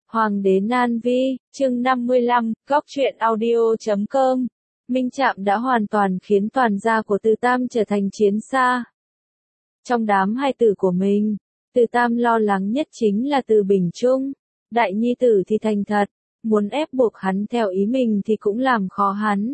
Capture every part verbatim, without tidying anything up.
Hoàng đế Nan Vi, chương năm mươi lăm, góc truyện audio chấm com. Minh Trạm đã hoàn toàn khiến toàn gia của Từ Tam trở thành chiến xa. Trong đám hai tử của mình, Từ Tam lo lắng nhất chính là Từ Bình Trung. Đại nhi tử thì thành thật, muốn ép buộc hắn theo ý mình thì cũng làm khó hắn.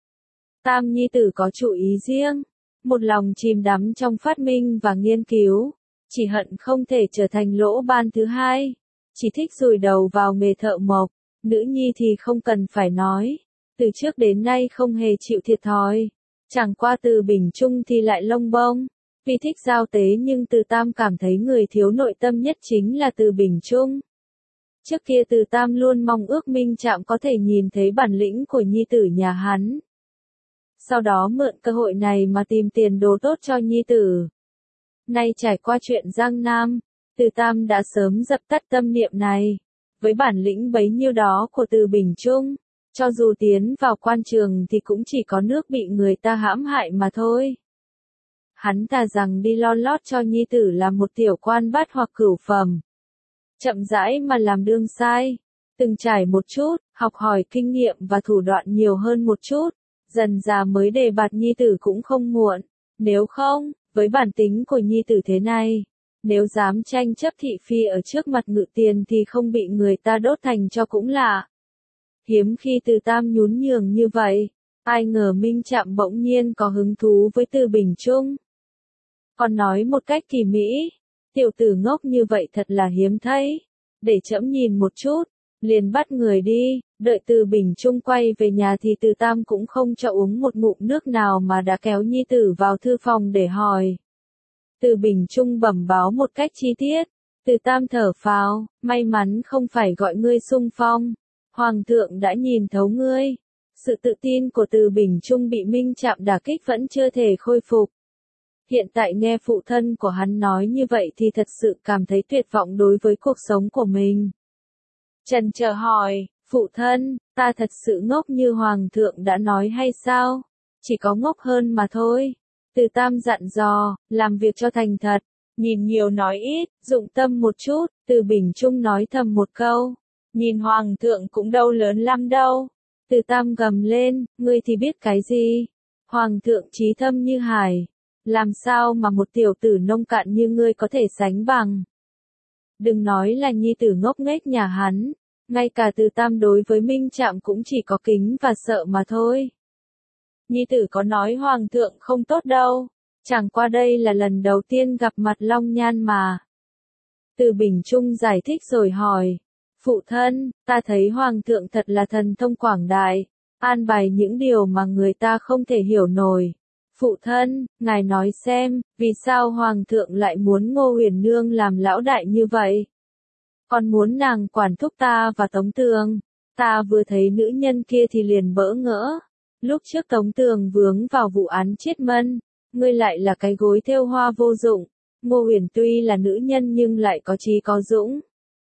Tam nhi tử có chủ ý riêng, một lòng chìm đắm trong phát minh và nghiên cứu, chỉ hận không thể trở thành lỗ ban thứ hai. Chỉ thích dùi đầu vào nghề thợ mộc, nữ nhi thì không cần phải nói, từ trước đến nay không hề chịu thiệt thòi. Chẳng qua Từ Bình Trung thì lại lông bông, vì thích giao tế nhưng Từ Tam cảm thấy người thiếu nội tâm nhất chính là Từ Bình Trung. Trước kia Từ Tam luôn mong ước Minh Trạm có thể nhìn thấy bản lĩnh của nhi tử nhà hắn. Sau đó mượn cơ hội này mà tìm tiền đồ tốt cho nhi tử. Nay trải qua chuyện Giang Nam, Từ Tam đã sớm dập tắt tâm niệm này. Với bản lĩnh bấy nhiêu đó của Từ Bình Trung, cho dù tiến vào quan trường thì cũng chỉ có nước bị người ta hãm hại mà thôi. Hắn thà rằng đi lo lót cho nhi tử làm một tiểu quan bát hoặc cửu phẩm. Chậm rãi mà làm đương sai, từng trải một chút, học hỏi kinh nghiệm và thủ đoạn nhiều hơn một chút, dần già mới đề bạt nhi tử cũng không muộn. Nếu không, với bản tính của nhi tử thế này, nếu dám tranh chấp thị phi ở trước mặt Ngự Tiền thì không bị người ta đốt thành cho cũng lạ. Hiếm khi Từ Tam nhún nhường như vậy, ai ngờ Minh Trạm bỗng nhiên có hứng thú với Từ Bình Trung. Còn nói một cách kỳ mỹ, tiểu tử ngốc như vậy thật là hiếm thấy, để trẫm nhìn một chút, liền bắt người đi. Đợi Từ Bình Trung quay về nhà thì Từ Tam cũng không cho uống một ngụm nước nào mà đã kéo nhi tử vào thư phòng để hỏi. Từ Bình Trung bẩm báo một cách chi tiết, Từ Tam thở phào, may mắn không phải gọi ngươi xung phong, Hoàng thượng đã nhìn thấu ngươi. Sự tự tin của Từ Bình Trung bị Minh Trạm đả kích vẫn chưa thể khôi phục. Hiện tại nghe phụ thân của hắn nói như vậy thì thật sự cảm thấy tuyệt vọng đối với cuộc sống của mình. Trần chờ hỏi, phụ thân, ta thật sự ngốc như Hoàng thượng đã nói hay sao? Chỉ có ngốc hơn mà thôi. Từ Tam dặn dò, làm việc cho thành thật, nhìn nhiều nói ít, dụng tâm một chút. Từ Bình Trung nói thầm một câu, nhìn Hoàng thượng cũng đâu lớn lắm đâu. Từ Tam gầm lên, ngươi thì biết cái gì? Hoàng thượng trí thâm như hải, làm sao mà một tiểu tử nông cạn như ngươi có thể sánh bằng? Đừng nói là nhi tử ngốc nghếch nhà hắn, ngay cả Từ Tam đối với Minh Trạm cũng chỉ có kính và sợ mà thôi. Nhi tử có nói Hoàng thượng không tốt đâu, chẳng qua đây là lần đầu tiên gặp mặt Long Nhan mà. Từ Bình Trung giải thích rồi hỏi, phụ thân, ta thấy Hoàng thượng thật là thần thông quảng đại, an bài những điều mà người ta không thể hiểu nổi. Phụ thân, ngài nói xem, vì sao Hoàng thượng lại muốn Ngô Huyền Nương làm lão đại như vậy? Còn muốn nàng quản thúc ta và Tống Tường. Ta vừa thấy nữ nhân kia thì liền bỡ ngỡ. Lúc trước Tống Tường vướng vào vụ án Chiết Mân, ngươi lại là cái gối thêu hoa vô dụng. Ngô Huyền tuy là nữ nhân nhưng lại có trí có dũng,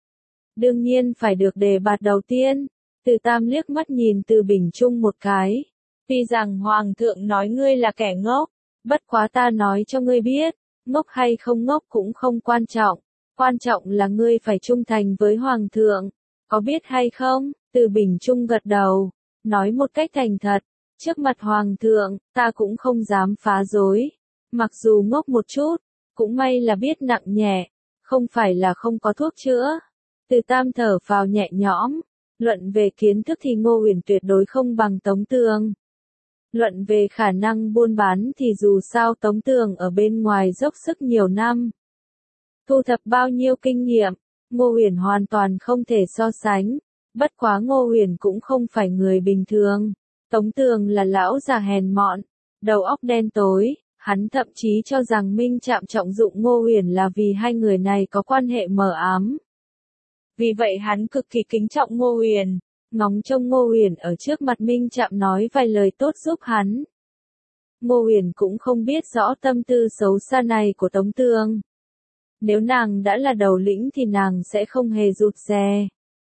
đương nhiên phải được đề bạt đầu tiên. Từ Tam liếc mắt nhìn Từ Bình Trung một cái. Tuy rằng Hoàng thượng nói ngươi là kẻ ngốc, bất quá ta nói cho ngươi biết, ngốc hay không ngốc cũng không quan trọng. Quan trọng là ngươi phải trung thành với Hoàng thượng, có biết hay không? Từ Bình Trung gật đầu, nói một cách thành thật, trước mặt Hoàng thượng, ta cũng không dám phá dối. Mặc dù ngốc một chút, cũng may là biết nặng nhẹ, không phải là không có thuốc chữa. Từ Tam thở phào nhẹ nhõm, luận về kiến thức thì Ngô Huyền tuyệt đối không bằng Tống Tường. Luận về khả năng buôn bán thì dù sao Tống Tường ở bên ngoài dốc sức nhiều năm, thu thập bao nhiêu kinh nghiệm, Ngô Huyền hoàn toàn không thể so sánh. Bất quá Ngô Huyền cũng không phải người bình thường. Tống Tường là lão già hèn mọn, đầu óc đen tối, hắn thậm chí cho rằng Minh Trạm trọng dụng Ngô Huyền là vì hai người này có quan hệ mờ ám. Vì vậy hắn cực kỳ kính trọng Ngô Huyền, ngóng trông Ngô Huyền ở trước mặt Minh Trạm nói vài lời tốt giúp hắn. Ngô Huyền cũng không biết rõ tâm tư xấu xa này của Tống Tường. Nếu nàng đã là đầu lĩnh thì nàng sẽ không hề rụt rè.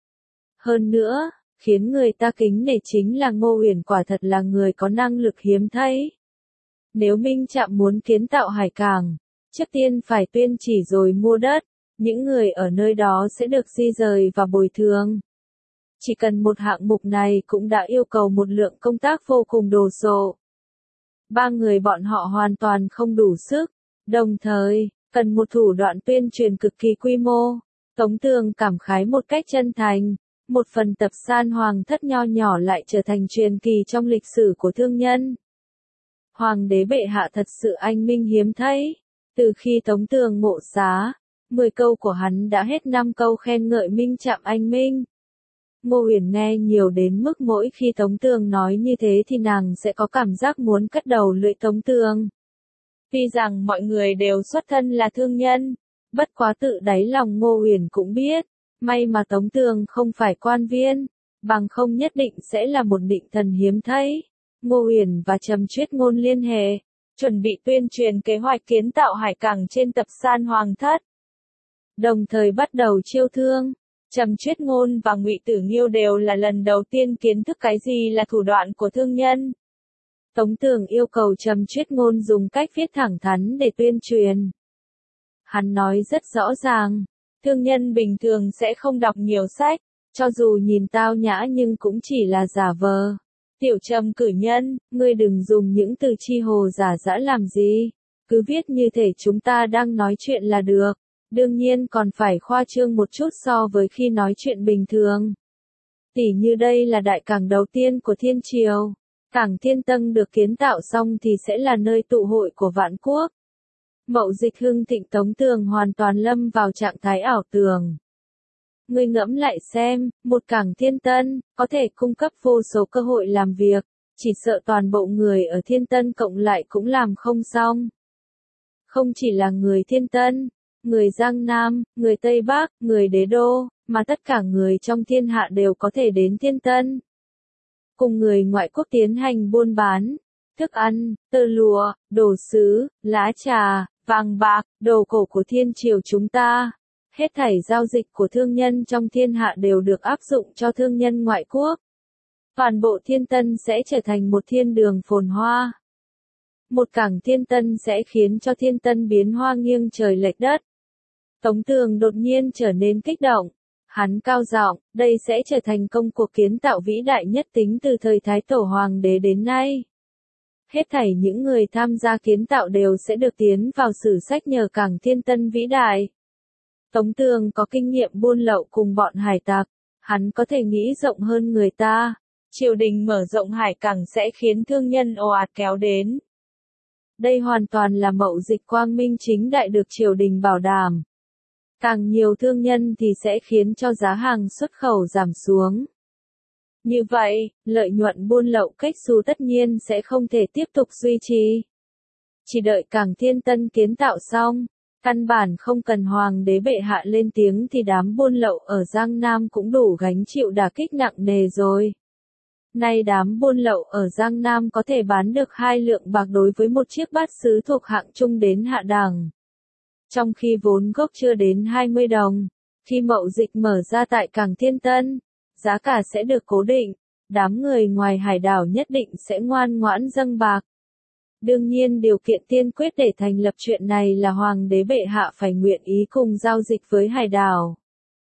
Hơn nữa, khiến người ta kính nể chính là Ngô Huyền quả thật là người có năng lực hiếm thấy. Nếu Minh Trạm muốn kiến tạo hải cảng, trước tiên phải tuyên chỉ rồi mua đất, những người ở nơi đó sẽ được di rời và bồi thường. Chỉ cần một hạng mục này cũng đã yêu cầu một lượng công tác vô cùng đồ sộ. Ba người bọn họ hoàn toàn không đủ sức, đồng thời, cần một thủ đoạn tuyên truyền cực kỳ quy mô. Tống Tường cảm khái một cách chân thành, một phần tập san hoàng thất nho nhỏ lại trở thành truyền kỳ trong lịch sử của thương nhân. Hoàng đế bệ hạ thật sự anh minh hiếm thấy, từ khi Tống Tường ngộ xá, mười câu của hắn đã hết năm câu khen ngợi Minh Trạm anh minh. Ngô Uyển nghe nhiều đến mức mỗi khi Tống Tường nói như thế thì nàng sẽ có cảm giác muốn cắt đầu lưỡi Tống Tường. Tuy rằng mọi người đều xuất thân là thương nhân, bất quá tự đáy lòng Ngô Uyển cũng biết, may mà Tống Tường không phải quan viên, bằng không nhất định sẽ là một định thần hiếm thấy. Ngô Uyển và Trầm Chuyết Ngôn liên hệ, chuẩn bị tuyên truyền kế hoạch kiến tạo hải cảng trên tập san Hoàng thất. Đồng thời bắt đầu chiêu thương. Trầm Chuyết Ngôn và Ngụy Tử Nghiêu đều là lần đầu tiên kiến thức cái gì là thủ đoạn của thương nhân. Tống Tường yêu cầu Trầm Chuyết Ngôn dùng cách viết thẳng thắn để tuyên truyền. Hắn nói rất rõ ràng, thương nhân bình thường sẽ không đọc nhiều sách, cho dù nhìn tao nhã nhưng cũng chỉ là giả vờ. Tiểu Trầm cử nhân, ngươi đừng dùng những từ chi hồ giả dã làm gì, cứ viết như thể chúng ta đang nói chuyện là được. Đương nhiên còn phải khoa trương một chút so với khi nói chuyện bình thường. Tỉ như đây là đại cảng đầu tiên của Thiên Triều. Cảng Thiên Tân được kiến tạo xong thì sẽ là nơi tụ hội của vạn quốc. Mậu dịch hưng thịnh Tống Tường hoàn toàn lâm vào trạng thái ảo tưởng. Ngươi ngẫm lại xem, một cảng Thiên Tân, có thể cung cấp vô số cơ hội làm việc, chỉ sợ toàn bộ người ở Thiên Tân cộng lại cũng làm không xong. Không chỉ là người Thiên Tân, người Giang Nam, người Tây Bắc, người Đế Đô, mà tất cả người trong thiên hạ đều có thể đến Thiên Tân. Cùng người ngoại quốc tiến hành buôn bán, thức ăn, tơ lụa, đồ sứ, lá trà, vàng bạc, đồ cổ của Thiên Triều chúng ta. Hết thảy giao dịch của thương nhân trong thiên hạ đều được áp dụng cho thương nhân ngoại quốc. Toàn bộ Thiên Tân sẽ trở thành một thiên đường phồn hoa. Một cảng Thiên Tân sẽ khiến cho Thiên Tân biến hoa nghiêng trời lệch đất. Tống Tường đột nhiên trở nên kích động. Hắn cao giọng, đây sẽ trở thành công cuộc kiến tạo vĩ đại nhất tính từ thời Thái Tổ Hoàng đế đến nay. Hết thảy những người tham gia kiến tạo đều sẽ được tiến vào sử sách nhờ cảng Thiên Tân vĩ đại. Tống Tường có kinh nghiệm buôn lậu cùng bọn hải tặc, hắn có thể nghĩ rộng hơn người ta. Triều đình mở rộng hải cảng sẽ khiến thương nhân ồ ạt kéo đến. Đây hoàn toàn là mậu dịch quang minh chính đại được triều đình bảo đảm. Càng nhiều thương nhân thì sẽ khiến cho giá hàng xuất khẩu giảm xuống. Như vậy, lợi nhuận buôn lậu cách xù tất nhiên sẽ không thể tiếp tục duy trì. Chỉ đợi cảng Thiên Tân kiến tạo xong, căn bản không cần hoàng đế bệ hạ lên tiếng thì đám buôn lậu ở Giang Nam cũng đủ gánh chịu đả kích nặng nề rồi. Nay đám buôn lậu ở Giang Nam có thể bán được hai lượng bạc đối với một chiếc bát sứ thuộc hạng trung đến hạ đẳng. Trong khi vốn gốc chưa đến hai mươi đồng, khi mậu dịch mở ra tại cảng Thiên Tân, giá cả sẽ được cố định, đám người ngoài hải đảo nhất định sẽ ngoan ngoãn dâng bạc. Đương nhiên điều kiện tiên quyết để thành lập chuyện này là hoàng đế bệ hạ phải nguyện ý cùng giao dịch với hải đảo.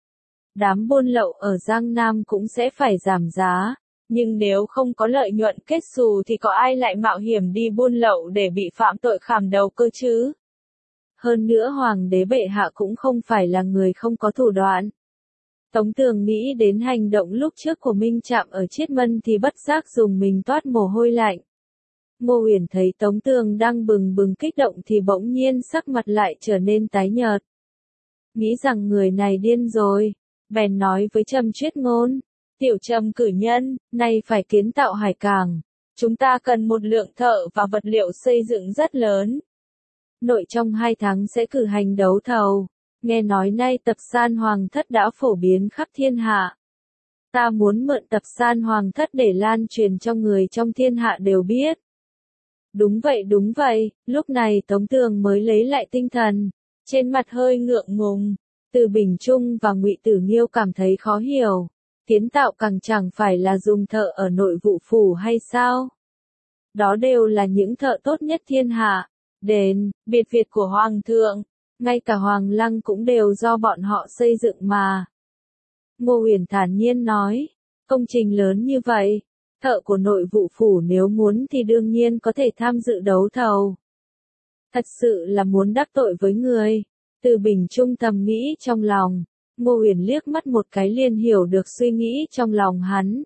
Đám buôn lậu ở Giang Nam cũng sẽ phải giảm giá, nhưng nếu không có lợi nhuận kết xù thì có ai lại mạo hiểm đi buôn lậu để bị phạm tội khảm đầu cơ chứ? Hơn nữa hoàng đế bệ hạ cũng không phải là người không có thủ đoạn. Tống Tường nghĩ đến hành động lúc trước của Minh Trạm ở Chiết Mân thì bất giác dùng mình toát mồ hôi lạnh. Ngô Uyển thấy Tống Tường đang bừng bừng kích động thì bỗng nhiên sắc mặt lại trở nên tái nhợt. Nghĩ rằng người này điên rồi, bèn nói với Trầm Chuyết Ngôn, tiểu Trầm cử nhân, nay phải kiến tạo hải cảng, chúng ta cần một lượng thợ và vật liệu xây dựng rất lớn. Nội trong hai tháng sẽ cử hành đấu thầu, nghe nói nay tập san Hoàng thất đã phổ biến khắp thiên hạ. Ta muốn mượn tập san Hoàng thất để lan truyền cho người trong thiên hạ đều biết. Đúng vậy đúng vậy, lúc này Tống Tường mới lấy lại tinh thần, trên mặt hơi ngượng ngùng. Từ Bình Trung và Ngụy Tử Nghiêu cảm thấy khó hiểu, kiến tạo càng chẳng phải là dùng thợ ở nội vụ phủ hay sao? Đó đều là những thợ tốt nhất thiên hạ, đền, biệt viện của Hoàng thượng, ngay cả Hoàng Lăng cũng đều do bọn họ xây dựng mà. Ngô Uyển thản nhiên nói, công trình lớn như vậy, thợ của nội vụ phủ nếu muốn thì đương nhiên có thể tham dự đấu thầu. Thật sự là muốn đắc tội với người. Từ Bình Trung thầm nghĩ trong lòng, Ngô Uyển liếc mắt một cái liền hiểu được suy nghĩ trong lòng hắn.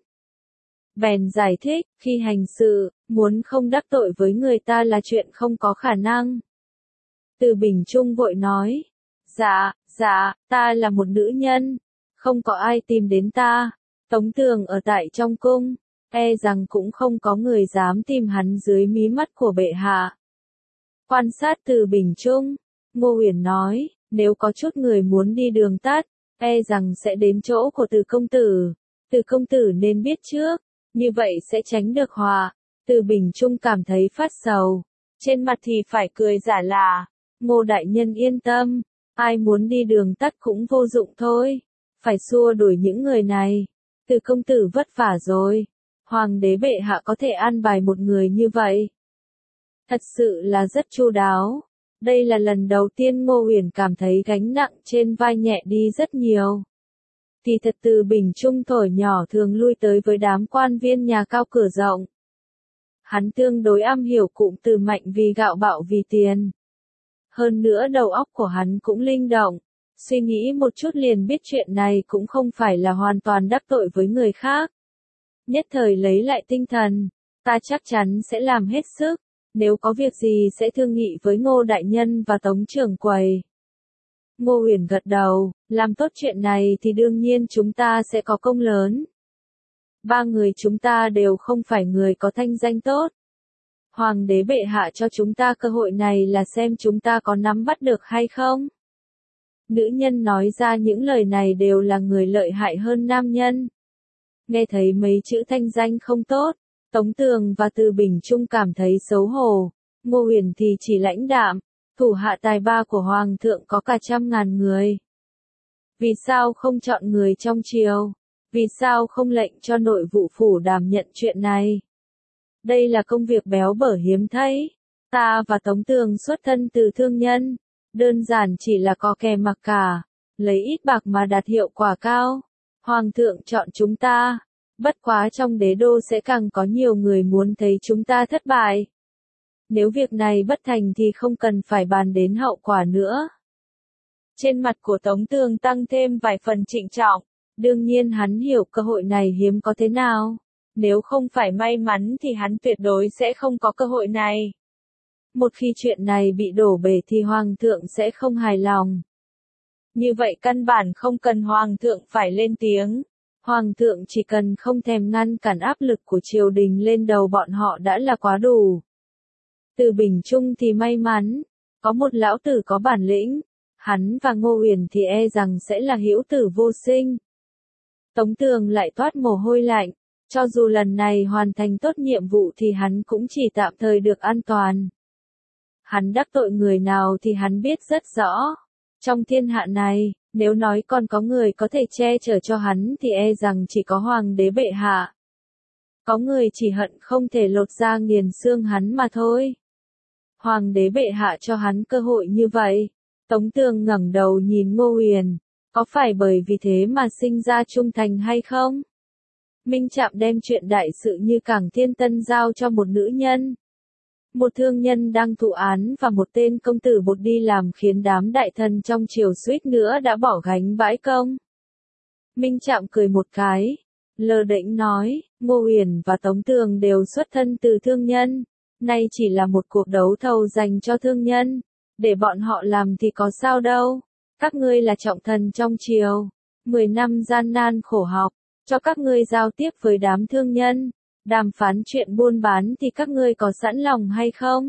Bèn giải thích, khi hành sự, muốn không đắc tội với người ta là chuyện không có khả năng. Từ Bình Trung vội nói, dạ, dạ, ta là một nữ nhân, không có ai tìm đến ta, Tống Tường ở tại trong cung, e rằng cũng không có người dám tìm hắn dưới mí mắt của bệ hạ. Quan sát Từ Bình Trung, Ngô Uyển nói, nếu có chút người muốn đi đường tắt, e rằng sẽ đến chỗ của Từ công tử, Từ công tử nên biết trước, như vậy sẽ tránh được họa. Từ Bình Trung cảm thấy phát sầu, trên mặt thì phải cười giả là, Ngô đại nhân yên tâm, ai muốn đi đường tắt cũng vô dụng thôi, phải xua đuổi những người này. Từ công tử vất vả rồi, hoàng đế bệ hạ có thể an bài một người như vậy. Thật sự là rất chu đáo. Đây là lần đầu tiên Ngô Uyển cảm thấy gánh nặng trên vai nhẹ đi rất nhiều. Thì thật Từ Bình Trung thổi nhỏ thường lui tới với đám quan viên nhà cao cửa rộng. Hắn tương đối am hiểu cụm từ mạnh vì gạo bạo vì tiền. Hơn nữa đầu óc của hắn cũng linh động, suy nghĩ một chút liền biết chuyện này cũng không phải là hoàn toàn đắc tội với người khác. Nhất thời lấy lại tinh thần, ta chắc chắn sẽ làm hết sức, nếu có việc gì sẽ thương nghị với Ngô đại nhân và Tống trưởng quầy. Ngô Uyển gật đầu, làm tốt chuyện này thì đương nhiên chúng ta sẽ có công lớn. Ba người chúng ta đều không phải người có thanh danh tốt. Hoàng đế bệ hạ cho chúng ta cơ hội này là xem chúng ta có nắm bắt được hay không. Nữ nhân nói ra những lời này đều là người lợi hại hơn nam nhân. Nghe thấy mấy chữ thanh danh không tốt, Tống Tường và Từ Bình Trung cảm thấy xấu hổ. Ngô Uyển thì chỉ lãnh đạm, thủ hạ tài ba của Hoàng thượng có cả trăm ngàn người. Vì sao không chọn người trong triều? Vì sao không lệnh cho nội vụ phủ đảm nhận chuyện này? Đây là công việc béo bở hiếm thấy. Ta và Tống Tường xuất thân từ thương nhân, đơn giản chỉ là có kè mặc cả, lấy ít bạc mà đạt hiệu quả cao. Hoàng thượng chọn chúng ta, bất quá trong đế đô sẽ càng có nhiều người muốn thấy chúng ta thất bại. Nếu việc này bất thành thì không cần phải bàn đến hậu quả nữa. Trên mặt của Tống Tường tăng thêm vài phần trịnh trọng, đương nhiên hắn hiểu cơ hội này hiếm có thế nào. Nếu không phải may mắn thì hắn tuyệt đối sẽ không có cơ hội này. Một khi chuyện này bị đổ bể thì Hoàng thượng sẽ không hài lòng. Như vậy căn bản không cần Hoàng thượng phải lên tiếng. Hoàng thượng chỉ cần không thèm ngăn cản áp lực của triều đình lên đầu bọn họ đã là quá đủ. Từ Bình Trung thì may mắn, có một lão tử có bản lĩnh, hắn và Ngô Uyển thì e rằng sẽ là hữu tử vô sinh. Tống Tường lại toát mồ hôi lạnh, cho dù lần này hoàn thành tốt nhiệm vụ thì hắn cũng chỉ tạm thời được an toàn. Hắn đắc tội người nào thì hắn biết rất rõ. Trong thiên hạ này, nếu nói còn có người có thể che chở cho hắn thì e rằng chỉ có Hoàng đế bệ hạ. Có người chỉ hận không thể lột da nghiền xương hắn mà thôi. Hoàng đế bệ hạ cho hắn cơ hội như vậy. Tống Tường ngẩng đầu nhìn Ngô Uyển, có phải bởi vì thế mà sinh ra trung thành hay không? Minh Trạm đem chuyện đại sự như Cảng Thiên Tân giao cho một nữ nhân. Một thương nhân đang thụ án và một tên công tử bột đi làm khiến đám đại thần trong triều suýt nữa đã bỏ gánh bãi công. Minh Trạm cười một cái, lơ đễnh nói, Ngô Uyển và Tống Tường đều xuất thân từ thương nhân, nay chỉ là một cuộc đấu thầu dành cho thương nhân, để bọn họ làm thì có sao đâu, các ngươi là trọng thần trong triều, mười năm gian nan khổ học, cho các ngươi giao tiếp với đám thương nhân, đàm phán chuyện buôn bán thì các ngươi có sẵn lòng hay không?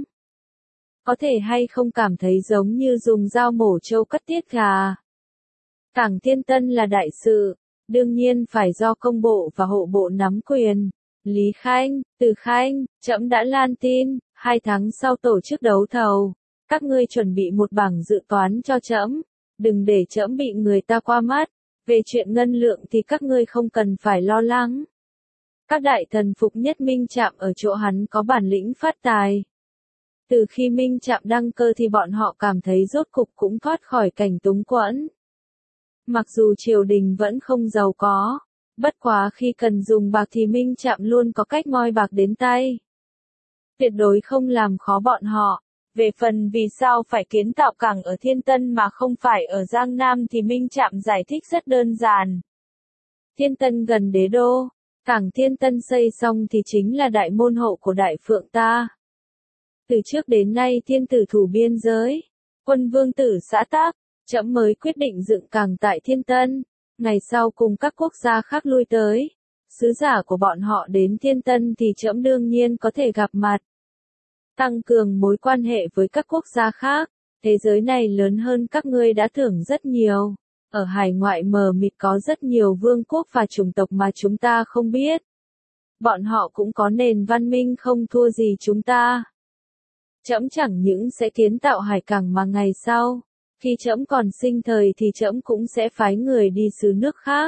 Có thể hay không cảm thấy giống như dùng dao mổ trâu cắt tiết gà? Cảng Thiên Tân là đại sự, đương nhiên phải do công bộ và hộ bộ nắm quyền. Lý Khanh, Từ Khanh, trẫm đã lan tin, hai tháng sau tổ chức đấu thầu, các ngươi chuẩn bị một bảng dự toán cho trẫm, đừng để trẫm bị người ta qua mắt. Về chuyện ngân lượng thì các ngươi không cần phải lo lắng. Các đại thần phục nhất Minh Trạm ở chỗ hắn có bản lĩnh phát tài. Từ khi Minh Trạm đăng cơ thì bọn họ cảm thấy rốt cục cũng thoát khỏi cảnh túng quẫn. Mặc dù triều đình vẫn không giàu có, bất quá khi cần dùng bạc thì Minh Trạm luôn có cách moi bạc đến tay. Tuyệt đối không làm khó bọn họ. Về phần vì sao phải kiến tạo cảng ở Thiên Tân mà không phải ở Giang Nam thì Minh Trạm giải thích rất đơn giản. Thiên Tân gần đế đô, cảng Thiên Tân xây xong thì chính là đại môn hộ của Đại Phượng ta. Từ trước đến nay thiên tử thủ biên giới, quân vương tử xã tác, trẫm mới quyết định dựng cảng tại Thiên Tân. Ngày sau cùng các quốc gia khác lui tới, sứ giả của bọn họ đến Thiên Tân thì trẫm đương nhiên có thể gặp mặt. Tăng cường mối quan hệ với các quốc gia khác, thế giới này lớn hơn các ngươi đã tưởng rất nhiều. Ở hải ngoại mờ mịt có rất nhiều vương quốc và chủng tộc mà chúng ta không biết. Bọn họ cũng có nền văn minh không thua gì chúng ta. Trẫm chẳng những sẽ kiến tạo hải cảng mà ngày sau, khi trẫm còn sinh thời thì trẫm cũng sẽ phái người đi xứ nước khác.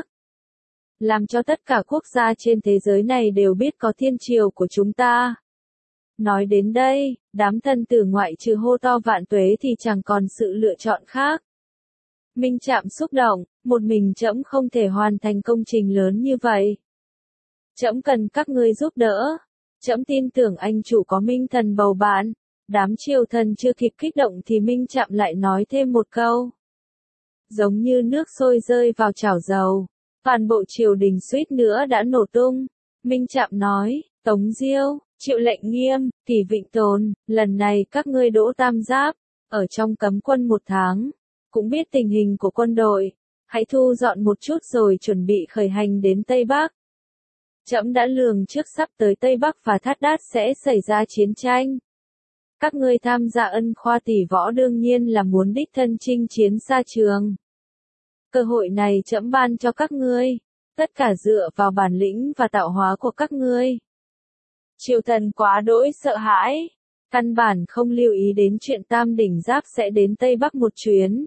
Làm cho tất cả quốc gia trên thế giới này đều biết có thiên triều của chúng ta. Nói đến đây, đám thân tử ngoại trừ hô to vạn tuế thì chẳng còn sự lựa chọn khác. Minh Trạm xúc động, một mình trẫm không thể hoàn thành công trình lớn như vậy. Trẫm cần các ngươi giúp đỡ. Trẫm tin tưởng anh chủ có Minh thần bầu bạn. Đám triều thần chưa kịp kích động thì Minh Trạm lại nói thêm một câu. Giống như nước sôi rơi vào chảo dầu, toàn bộ triều đình suýt nữa đã nổ tung. Minh Trạm nói, Tống Diêu, Triệu Lệnh Nghiêm, Kỷ Vịnh Tồn, lần này các ngươi đỗ tam giáp, ở trong cấm quân một tháng, cũng biết tình hình của quân đội, hãy thu dọn một chút rồi chuẩn bị khởi hành đến Tây Bắc. Trẫm đã lường trước sắp tới Tây Bắc và Thát Đát sẽ xảy ra chiến tranh. Các ngươi tham gia ân khoa tỷ võ đương nhiên là muốn đích thân chinh chiến xa trường. Cơ hội này trẫm ban cho các ngươi, tất cả dựa vào bản lĩnh và tạo hóa của các ngươi. Triều thần quá đỗi sợ hãi, căn bản không lưu ý đến chuyện Tam Đỉnh Giáp sẽ đến Tây Bắc một chuyến.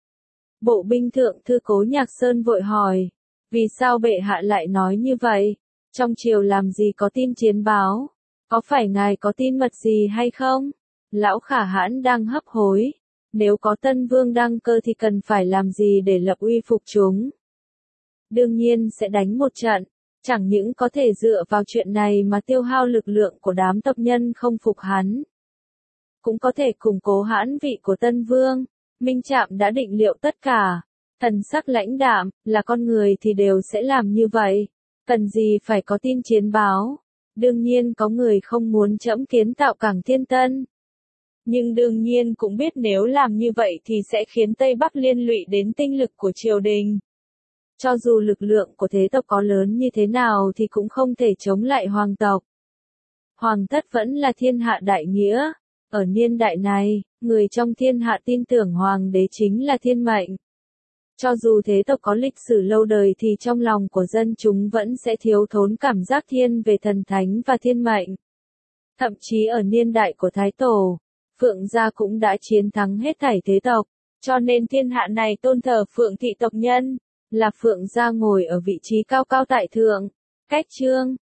Bộ binh thượng thư Cố Nhạc Sơn vội hỏi, vì sao bệ hạ lại nói như vậy? Trong triều làm gì có tin chiến báo? Có phải ngài có tin mật gì hay không? Lão Khả Hãn đang hấp hối. Nếu có Tân Vương đăng cơ thì cần phải làm gì để lập uy phục chúng? Đương nhiên sẽ đánh một trận. Chẳng những có thể dựa vào chuyện này mà tiêu hao lực lượng của đám tộc nhân không phục hắn. Cũng có thể củng cố hãn vị của Tân Vương. Minh Trạm đã định liệu tất cả. Thần sắc lãnh đạm, là con người thì đều sẽ làm như vậy. Cần gì phải có tin chiến báo. Đương nhiên có người không muốn trẫm kiến tạo cảng Thiên Tân. Nhưng đương nhiên cũng biết nếu làm như vậy thì sẽ khiến Tây Bắc liên lụy đến tinh lực của triều đình. Cho dù lực lượng của thế tộc có lớn như thế nào thì cũng không thể chống lại hoàng tộc. Hoàng thất vẫn là thiên hạ đại nghĩa. Ở niên đại này, người trong thiên hạ tin tưởng hoàng đế chính là thiên mệnh. Cho dù thế tộc có lịch sử lâu đời thì trong lòng của dân chúng vẫn sẽ thiếu thốn cảm giác thiên về thần thánh và thiên mệnh. Thậm chí ở niên đại của Thái Tổ, Phượng gia cũng đã chiến thắng hết thảy thế tộc, cho nên thiên hạ này tôn thờ Phượng thị tộc nhân, là Phượng gia ngồi ở vị trí cao cao tại thượng. Cách chương